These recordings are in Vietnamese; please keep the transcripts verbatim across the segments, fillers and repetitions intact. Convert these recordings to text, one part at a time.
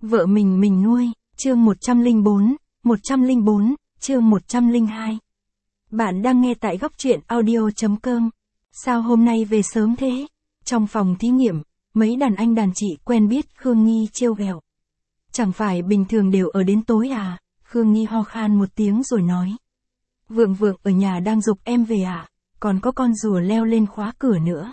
Vợ mình mình nuôi, chương một trăm lẻ bốn, một trăm lẻ bốn, chương một trăm lẻ hai. Bạn đang nghe tại góc truyện audio chấm com. Sao hôm nay về sớm thế? Trong phòng thí nghiệm, mấy đàn anh đàn chị quen biết Khương Nghi trêu ghẹo. Chẳng phải bình thường đều ở đến tối à? Khương Nghi ho khan một tiếng rồi nói. Vượng Vượng ở nhà đang giục em về à? Còn có con rùa leo lên khóa cửa nữa.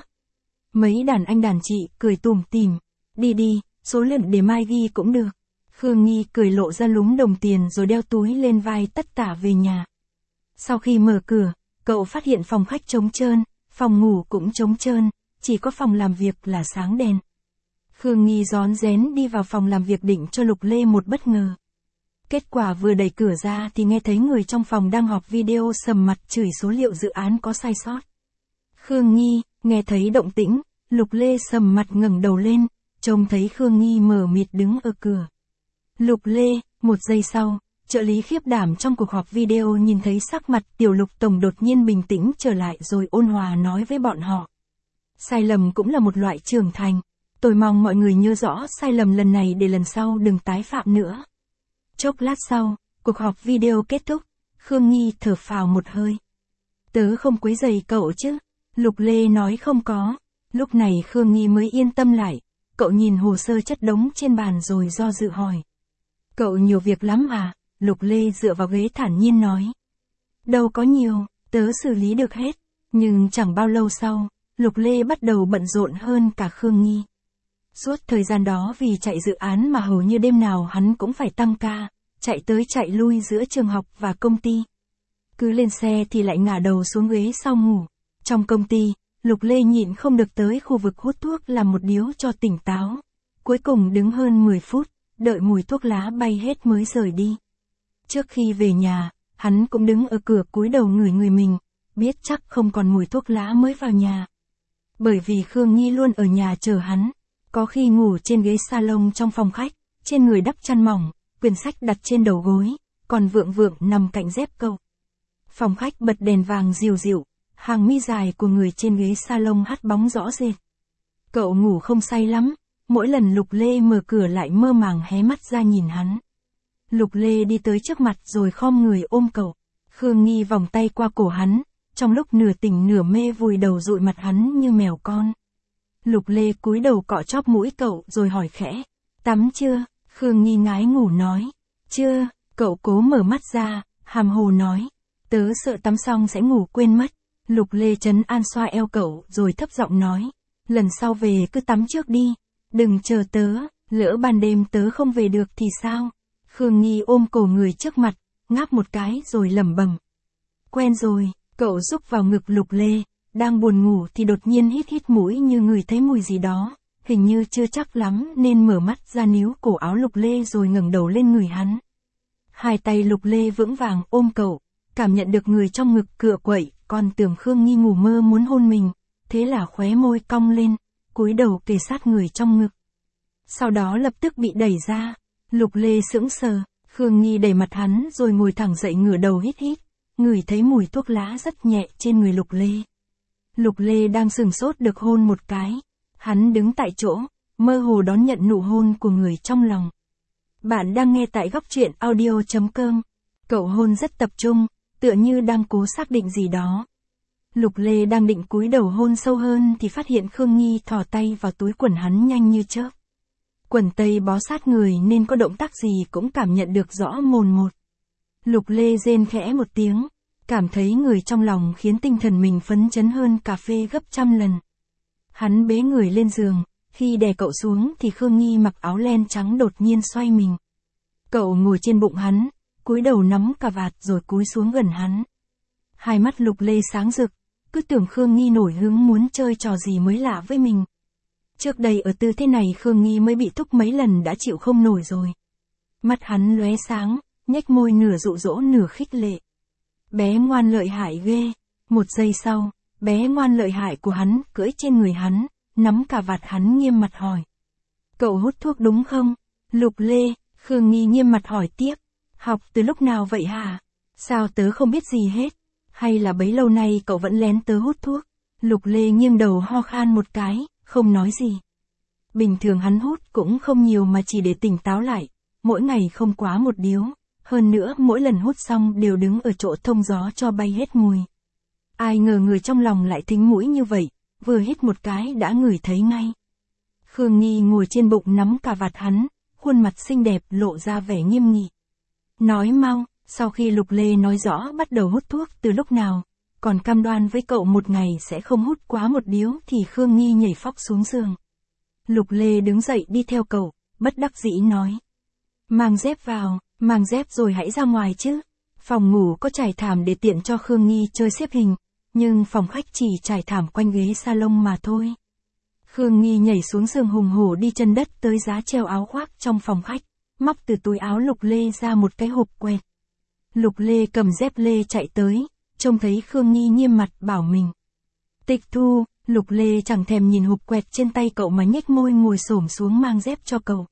Mấy đàn anh đàn chị cười tủm tỉm. Đi đi, số lượng để mai ghi cũng được. Khương Nghi cười lộ ra lúm đồng tiền rồi đeo túi lên vai tất tả về nhà. Sau khi mở cửa, cậu phát hiện phòng khách trống trơn, phòng ngủ cũng trống trơn, chỉ có phòng làm việc là sáng đèn. Khương Nghi rón rén đi vào phòng làm việc định cho Lục Lê một bất ngờ. Kết quả vừa đẩy cửa ra thì nghe thấy người trong phòng đang họp video sầm mặt chửi số liệu dự án có sai sót. Khương Nghi, nghe thấy động tĩnh, Lục Lê sầm mặt ngẩng đầu lên, trông thấy Khương Nghi mờ mịt đứng ở cửa. Lục Lê, một giây sau, trợ lý khiếp đảm trong cuộc họp video nhìn thấy sắc mặt Tiểu Lục Tổng đột nhiên bình tĩnh trở lại rồi ôn hòa nói với bọn họ. Sai lầm cũng là một loại trưởng thành. Tôi mong mọi người nhớ rõ sai lầm lần này để lần sau đừng tái phạm nữa. Chốc lát sau, cuộc họp video kết thúc, Khương Nghi thở phào một hơi. Tớ không quấy rầy cậu chứ? Lục Lê nói không có. Lúc này Khương Nghi mới yên tâm lại. Cậu nhìn hồ sơ chất đống trên bàn rồi do dự hỏi. Cậu nhiều việc lắm à? Lục Lê dựa vào ghế thản nhiên nói. Đâu có nhiều, tớ xử lý được hết. Nhưng chẳng bao lâu sau, Lục Lê bắt đầu bận rộn hơn cả Khương Nghi. Suốt thời gian đó vì chạy dự án mà hầu như đêm nào hắn cũng phải tăng ca, chạy tới chạy lui giữa trường học và công ty. Cứ lên xe thì lại ngả đầu xuống ghế sau ngủ. Trong công ty, Lục Lê nhịn không được tới khu vực hút thuốc làm một điếu cho tỉnh táo. Cuối cùng đứng hơn mười phút, đợi mùi thuốc lá bay hết mới rời đi. Trước khi về nhà, hắn cũng đứng ở cửa cúi đầu ngửi người mình, biết chắc không còn mùi thuốc lá mới vào nhà. Bởi vì Khương Nghi luôn ở nhà chờ hắn, có khi ngủ trên ghế salon trong phòng khách, trên người đắp chăn mỏng, quyển sách đặt trên đầu gối, còn Vượng Vượng nằm cạnh dép cậu. Phòng khách bật đèn vàng dịu dịu, hàng mi dài của người trên ghế salon hắt bóng rõ rệt. Cậu ngủ không say lắm, mỗi lần Lục Lê mở cửa lại mơ màng hé mắt ra nhìn hắn. Lục Lê đi tới trước mặt rồi khom người ôm cậu. Khương Nghi vòng tay qua cổ hắn, trong lúc nửa tỉnh nửa mê vùi đầu dụi mặt hắn như mèo con. Lục Lê cúi đầu cọ chóp mũi cậu rồi hỏi khẽ. Tắm chưa? Khương Nghi ngái ngủ nói. Chưa, cậu cố mở mắt ra, hàm hồ nói. Tớ sợ tắm xong sẽ ngủ quên mất. Lục Lê trấn an xoa eo cậu rồi thấp giọng nói. Lần sau về cứ tắm trước đi. Đừng chờ tớ, lỡ ban đêm tớ không về được thì sao? Khương Nghi ôm cổ người trước mặt, ngáp một cái rồi lẩm bẩm. Quen rồi, cậu rúc vào ngực Lục Lê, đang buồn ngủ thì đột nhiên hít hít mũi như ngửi thấy mùi gì đó, hình như chưa chắc lắm nên mở mắt ra níu cổ áo Lục Lê rồi ngẩng đầu lên người hắn. Hai tay Lục Lê vững vàng ôm cậu, cảm nhận được người trong ngực cựa quậy, còn tưởng Khương Nghi ngủ mơ muốn hôn mình, thế là khóe môi cong lên, cúi đầu kề sát người trong ngực. Sau đó lập tức bị đẩy ra. Lục Lê sững sờ, Khương Nghi đẩy mặt hắn rồi ngồi thẳng dậy ngửa đầu hít hít, ngửi thấy mùi thuốc lá rất nhẹ trên người Lục Lê. Lục Lê đang sừng sốt được hôn một cái, hắn đứng tại chỗ, mơ hồ đón nhận nụ hôn của người trong lòng. Bạn đang nghe tại góc truyện audio chấm com, cậu hôn rất tập trung, tựa như đang cố xác định gì đó. Lục Lê đang định cúi đầu hôn sâu hơn thì phát hiện Khương Nghi thò tay vào túi quần hắn nhanh như chớp. Quần tây bó sát người nên có động tác gì cũng cảm nhận được rõ mồn một. Lục Lê rên khẽ một tiếng, cảm thấy người trong lòng khiến tinh thần mình phấn chấn hơn cà phê gấp trăm lần. Hắn bế người lên giường, khi đè cậu xuống thì Khương Nghi mặc áo len trắng đột nhiên xoay mình. Cậu ngồi trên bụng hắn, cúi đầu nắm cà vạt rồi cúi xuống gần hắn. Hai mắt Lục Lê sáng rực, cứ tưởng Khương Nghi nổi hứng muốn chơi trò gì mới lạ với mình. Trước đây ở tư thế này Khương Nghi mới bị thúc mấy lần đã chịu không nổi rồi. Mắt hắn lóe sáng, nhếch môi nửa dụ dỗ nửa khích lệ. Bé ngoan lợi hại ghê. Một giây sau, bé ngoan lợi hại của hắn cưỡi trên người hắn, nắm cà vạt hắn nghiêm mặt hỏi. Cậu hút thuốc đúng không? Lục Lê, Khương Nghi nghiêm mặt hỏi tiếp. Học từ lúc nào vậy hả? Sao tớ không biết gì hết? Hay là bấy lâu nay cậu vẫn lén tớ hút thuốc? Lục Lê nghiêng đầu ho khan một cái, không nói gì. Bình thường hắn hút cũng không nhiều mà chỉ để tỉnh táo lại, mỗi ngày không quá một điếu, hơn nữa mỗi lần hút xong đều đứng ở chỗ thông gió cho bay hết mùi. Ai ngờ người trong lòng lại thính mũi như vậy, vừa hít một cái đã ngửi thấy ngay. Khương Nghi ngồi trên bụng nắm cà vạt hắn, khuôn mặt xinh đẹp lộ ra vẻ nghiêm nghị. Nói mau, sau khi Lục Lê nói rõ bắt đầu hút thuốc từ lúc nào, còn cam đoan với cậu một ngày sẽ không hút quá một điếu thì Khương Nghi nhảy phóc xuống giường. Lục Lê đứng dậy đi theo cậu, bất đắc dĩ nói. Mang dép vào, mang dép rồi hãy ra ngoài chứ. Phòng ngủ có trải thảm để tiện cho Khương Nghi chơi xếp hình, nhưng phòng khách chỉ trải thảm quanh ghế salon mà thôi. Khương Nghi nhảy xuống giường hùng hổ đi chân đất tới giá treo áo khoác trong phòng khách, móc từ túi áo Lục Lê ra một cái hộp quẹt. Lục Lê cầm dép lê chạy tới, trông thấy Khương Nghi nghiêm mặt bảo mình. Tịch Thu, Lục Lê chẳng thèm nhìn hộp quẹt trên tay cậu mà nhếch môi ngồi xổm xuống mang dép cho cậu.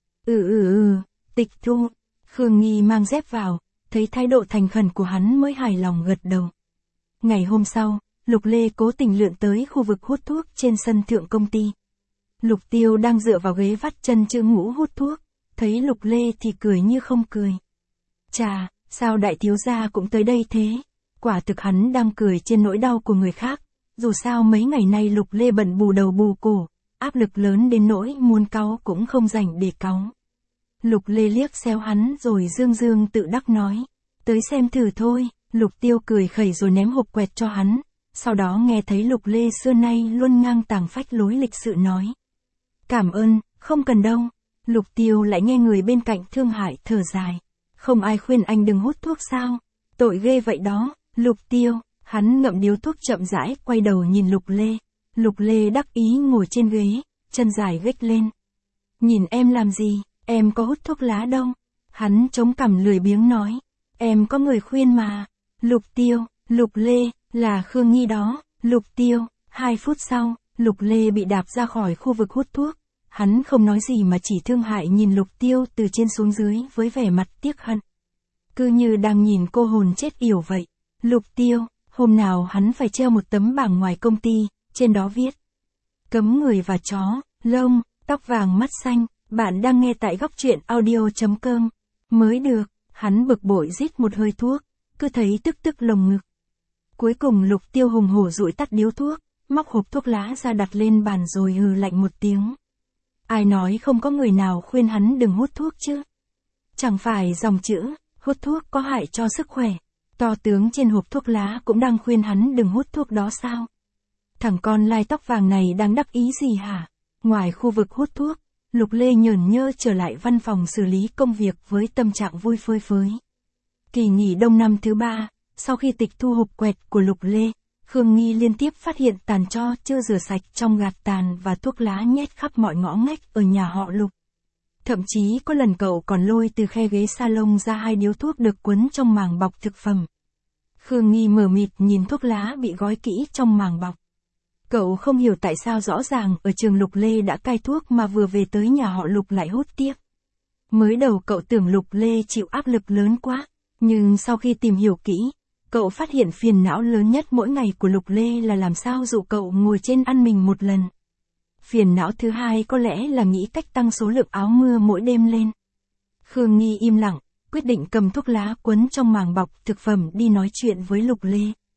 Ừ ừ ừ, Tịch Thu. Khương Nghi mang dép vào, thấy thái độ thành khẩn của hắn mới hài lòng gật đầu. Ngày hôm sau, Lục Lê cố tình lượn tới khu vực hút thuốc trên sân thượng công ty. Lục Tiêu đang dựa vào ghế vắt chân chữ ngũ hút thuốc, thấy Lục Lê thì cười như không cười. Chà, sao đại thiếu gia cũng tới đây thế? Quả thực hắn đang cười trên nỗi đau của người khác, dù sao mấy ngày nay Lục Lê bận bù đầu bù cổ, áp lực lớn đến nỗi muốn cáu cũng không rảnh để cáu. Lục Lê liếc xéo hắn rồi dương dương tự đắc nói, tới xem thử thôi. Lục Tiêu cười khẩy rồi ném hộp quẹt cho hắn, sau đó nghe thấy Lục Lê xưa nay luôn ngang tàng phách lối lịch sự nói. Cảm ơn, không cần đâu. Lục Tiêu lại nghe người bên cạnh thương hại thở dài. Không ai khuyên anh đừng hút thuốc sao? Tội ghê vậy đó. Lục Tiêu, hắn ngậm điếu thuốc chậm rãi quay đầu nhìn Lục Lê. Lục Lê đắc ý ngồi trên ghế, chân dài gếch lên. Nhìn em làm gì, em có hút thuốc lá đâu? Hắn chống cằm lười biếng nói. Em có người khuyên mà. Lục Tiêu, Lục Lê, là Khương Nghi đó. Lục Tiêu, hai phút sau, Lục Lê bị đạp ra khỏi khu vực hút thuốc. Hắn không nói gì mà chỉ thương hại nhìn Lục Tiêu từ trên xuống dưới với vẻ mặt tiếc hận. Cứ như đang nhìn cô hồn chết yểu vậy. Lục Tiêu, hôm nào hắn phải treo một tấm bảng ngoài công ty, trên đó viết. Cấm người và chó, lông, tóc vàng mắt xanh, bạn đang nghe tại góc truyện audio chấm com. Mới được, hắn bực bội rít một hơi thuốc, cứ thấy tức tức lồng ngực. Cuối cùng Lục Tiêu hùng hổ dụi tắt điếu thuốc, móc hộp thuốc lá ra đặt lên bàn rồi hừ lạnh một tiếng. Ai nói không có người nào khuyên hắn đừng hút thuốc chứ? Chẳng phải dòng chữ, hút thuốc có hại cho sức khỏe. To tướng trên hộp thuốc lá cũng đang khuyên hắn đừng hút thuốc đó sao? Thằng con lai tóc vàng này đang đắc ý gì hả? Ngoài khu vực hút thuốc, Lục Lê nhởn nhơ trở lại văn phòng xử lý công việc với tâm trạng vui phơi phới. Kỳ nghỉ đông năm thứ ba, sau khi tịch thu hộp quẹt của Lục Lê, Khương Nghi liên tiếp phát hiện tàn tro chưa rửa sạch trong gạt tàn và thuốc lá nhét khắp mọi ngõ ngách ở nhà họ Lục. Thậm chí có lần cậu còn lôi từ khe ghế salon ra hai điếu thuốc được quấn trong màng bọc thực phẩm. Khương Nghi mờ mịt nhìn thuốc lá bị gói kỹ trong màng bọc. Cậu không hiểu tại sao rõ ràng ở trường Lục Lê đã cai thuốc mà vừa về tới nhà họ Lục lại hút tiếp. Mới đầu cậu tưởng Lục Lê chịu áp lực lớn quá, nhưng sau khi tìm hiểu kỹ, cậu phát hiện phiền não lớn nhất mỗi ngày của Lục Lê là làm sao dụ cậu ngồi trên ăn mình một lần. Phiền não thứ hai có lẽ là nghĩ cách tăng số lượng áo mưa mỗi đêm lên. Khương Nghi im lặng, quyết định cầm thuốc lá quấn trong màng bọc thực phẩm đi nói chuyện với Lục Lê.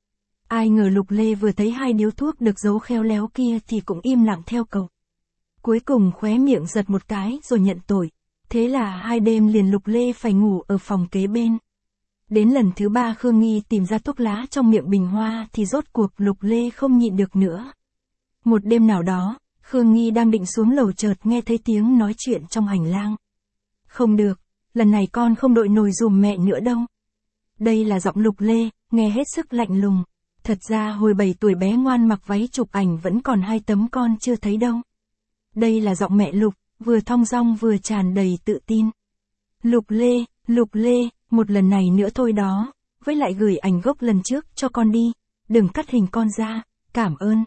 Ai ngờ Lục Lê vừa thấy hai điếu thuốc được giấu khéo léo kia thì cũng im lặng theo cậu. Cuối cùng khóe miệng giật một cái rồi nhận tội. Thế là hai đêm liền Lục Lê phải ngủ ở phòng kế bên. Đến lần thứ ba Khương Nghi tìm ra thuốc lá trong miệng bình hoa thì rốt cuộc Lục Lê không nhịn được nữa. Một đêm nào đó, Khương Nghi đang định xuống lầu chợt nghe thấy tiếng nói chuyện trong hành lang. Không được, lần này con không đội nồi dùm mẹ nữa đâu. Đây là giọng Lục Lê, nghe hết sức lạnh lùng. Thật ra hồi bảy tuổi bé ngoan mặc váy chụp ảnh vẫn còn hai tấm con chưa thấy đâu. Đây là giọng mẹ Lục, vừa thong dong vừa tràn đầy tự tin. Lục Lê, Lục Lê, một lần này nữa thôi đó, với lại gửi ảnh gốc lần trước cho con đi, đừng cắt hình con ra, cảm ơn.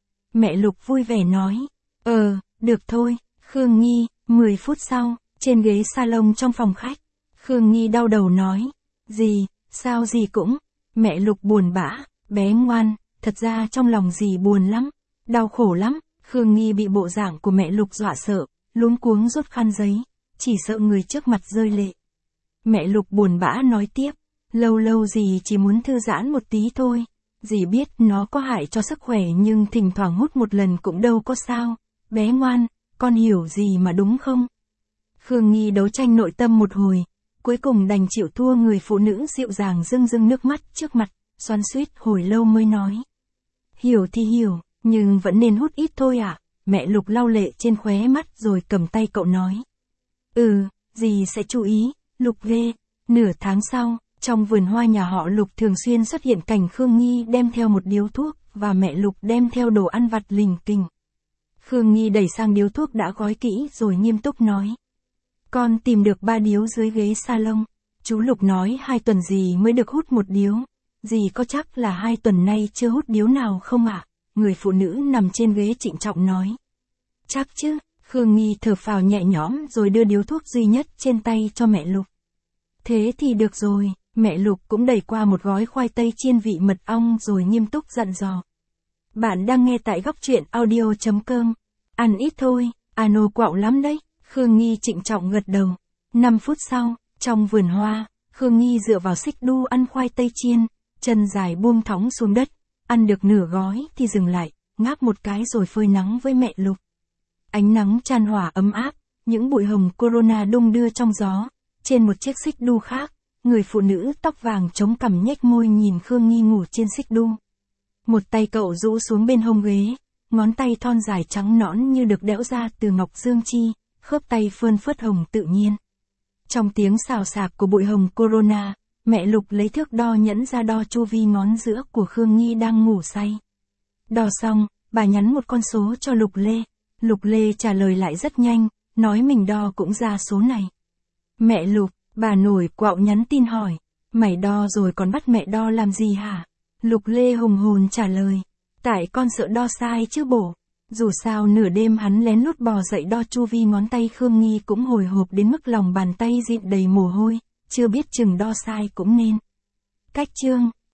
Mẹ Lục vui vẻ nói, ờ, được thôi. Khương Nghi, mười phút sau, trên ghế salon trong phòng khách, Khương Nghi đau đầu nói, gì, sao gì cũng, mẹ Lục buồn bã, bé ngoan, thật ra trong lòng dì buồn lắm, đau khổ lắm, Khương Nghi bị bộ dạng của mẹ Lục dọa sợ, luống cuống rút khăn giấy, chỉ sợ người trước mặt rơi lệ. Mẹ Lục buồn bã nói tiếp, lâu lâu dì chỉ muốn thư giãn một tí thôi, dì biết nó có hại cho sức khỏe nhưng thỉnh thoảng hút một lần cũng đâu có sao, bé ngoan, con hiểu gì mà đúng không? Khương Nghi đấu tranh nội tâm một hồi, cuối cùng đành chịu thua người phụ nữ dịu dàng rưng rưng nước mắt trước mặt, xoắn xuýt hồi lâu mới nói. Hiểu thì hiểu, nhưng vẫn nên hút ít thôi ạ. À? Mẹ Lục lau lệ trên khóe mắt rồi cầm tay cậu nói. Ừ, dì sẽ chú ý, Lục ghê. Nửa tháng sau, trong vườn hoa nhà họ Lục thường xuyên xuất hiện cảnh Khương Nghi đem theo một điếu thuốc và mẹ Lục đem theo đồ ăn vặt lình kình. Khương Nghi đẩy sang điếu thuốc đã gói kỹ rồi nghiêm túc nói. Con tìm được ba điếu dưới ghế salon. Chú Lục nói hai tuần dì mới được hút một điếu. Dì có chắc là hai tuần nay chưa hút điếu nào không ạ? À? Người phụ nữ nằm trên ghế trịnh trọng nói. Chắc chứ, Khương Nghi thở phào nhẹ nhõm rồi đưa điếu thuốc duy nhất trên tay cho mẹ Lục. Thế thì được rồi, mẹ Lục cũng đẩy qua một gói khoai tây chiên vị mật ong rồi nghiêm túc dặn dò. Bạn đang nghe tại góc truyện audio chấm com. Ăn ít thôi, ano quạo lắm đấy. Khương Nghi trịnh trọng gật đầu. năm phút sau, trong vườn hoa, Khương Nghi dựa vào xích đu ăn khoai tây chiên, chân dài buông thõng xuống đất, ăn được nửa gói thì dừng lại, ngáp một cái rồi phơi nắng với mẹ Lục. Ánh nắng chan hòa ấm áp, những bụi hồng corona đung đưa trong gió, trên một chiếc xích đu khác, người phụ nữ tóc vàng chống cằm nhếch môi nhìn Khương Nghi ngủ trên xích đu. Một tay cậu rũ xuống bên hông ghế, ngón tay thon dài trắng nõn như được đẽo ra từ ngọc dương chi, khớp tay phơn phớt hồng tự nhiên. Trong tiếng xào xạc của bụi hồng corona, mẹ Lục lấy thước đo nhẫn ra đo chu vi ngón giữa của Khương Nghi đang ngủ say. Đo xong, bà nhắn một con số cho Lục Lê. Lục Lê trả lời lại rất nhanh, nói mình đo cũng ra số này. Mẹ Lục, bà nổi quạo nhắn tin hỏi, mày đo rồi còn bắt mẹ đo làm gì hả? Lục Lê hùng hồn trả lời, tại con sợ đo sai chứ bổ. Dù sao nửa đêm hắn lén lút bò dậy đo chu vi ngón tay Khương Nghi cũng hồi hộp đến mức lòng bàn tay dịn đầy mồ hôi, chưa biết chừng đo sai cũng nên. Cách chương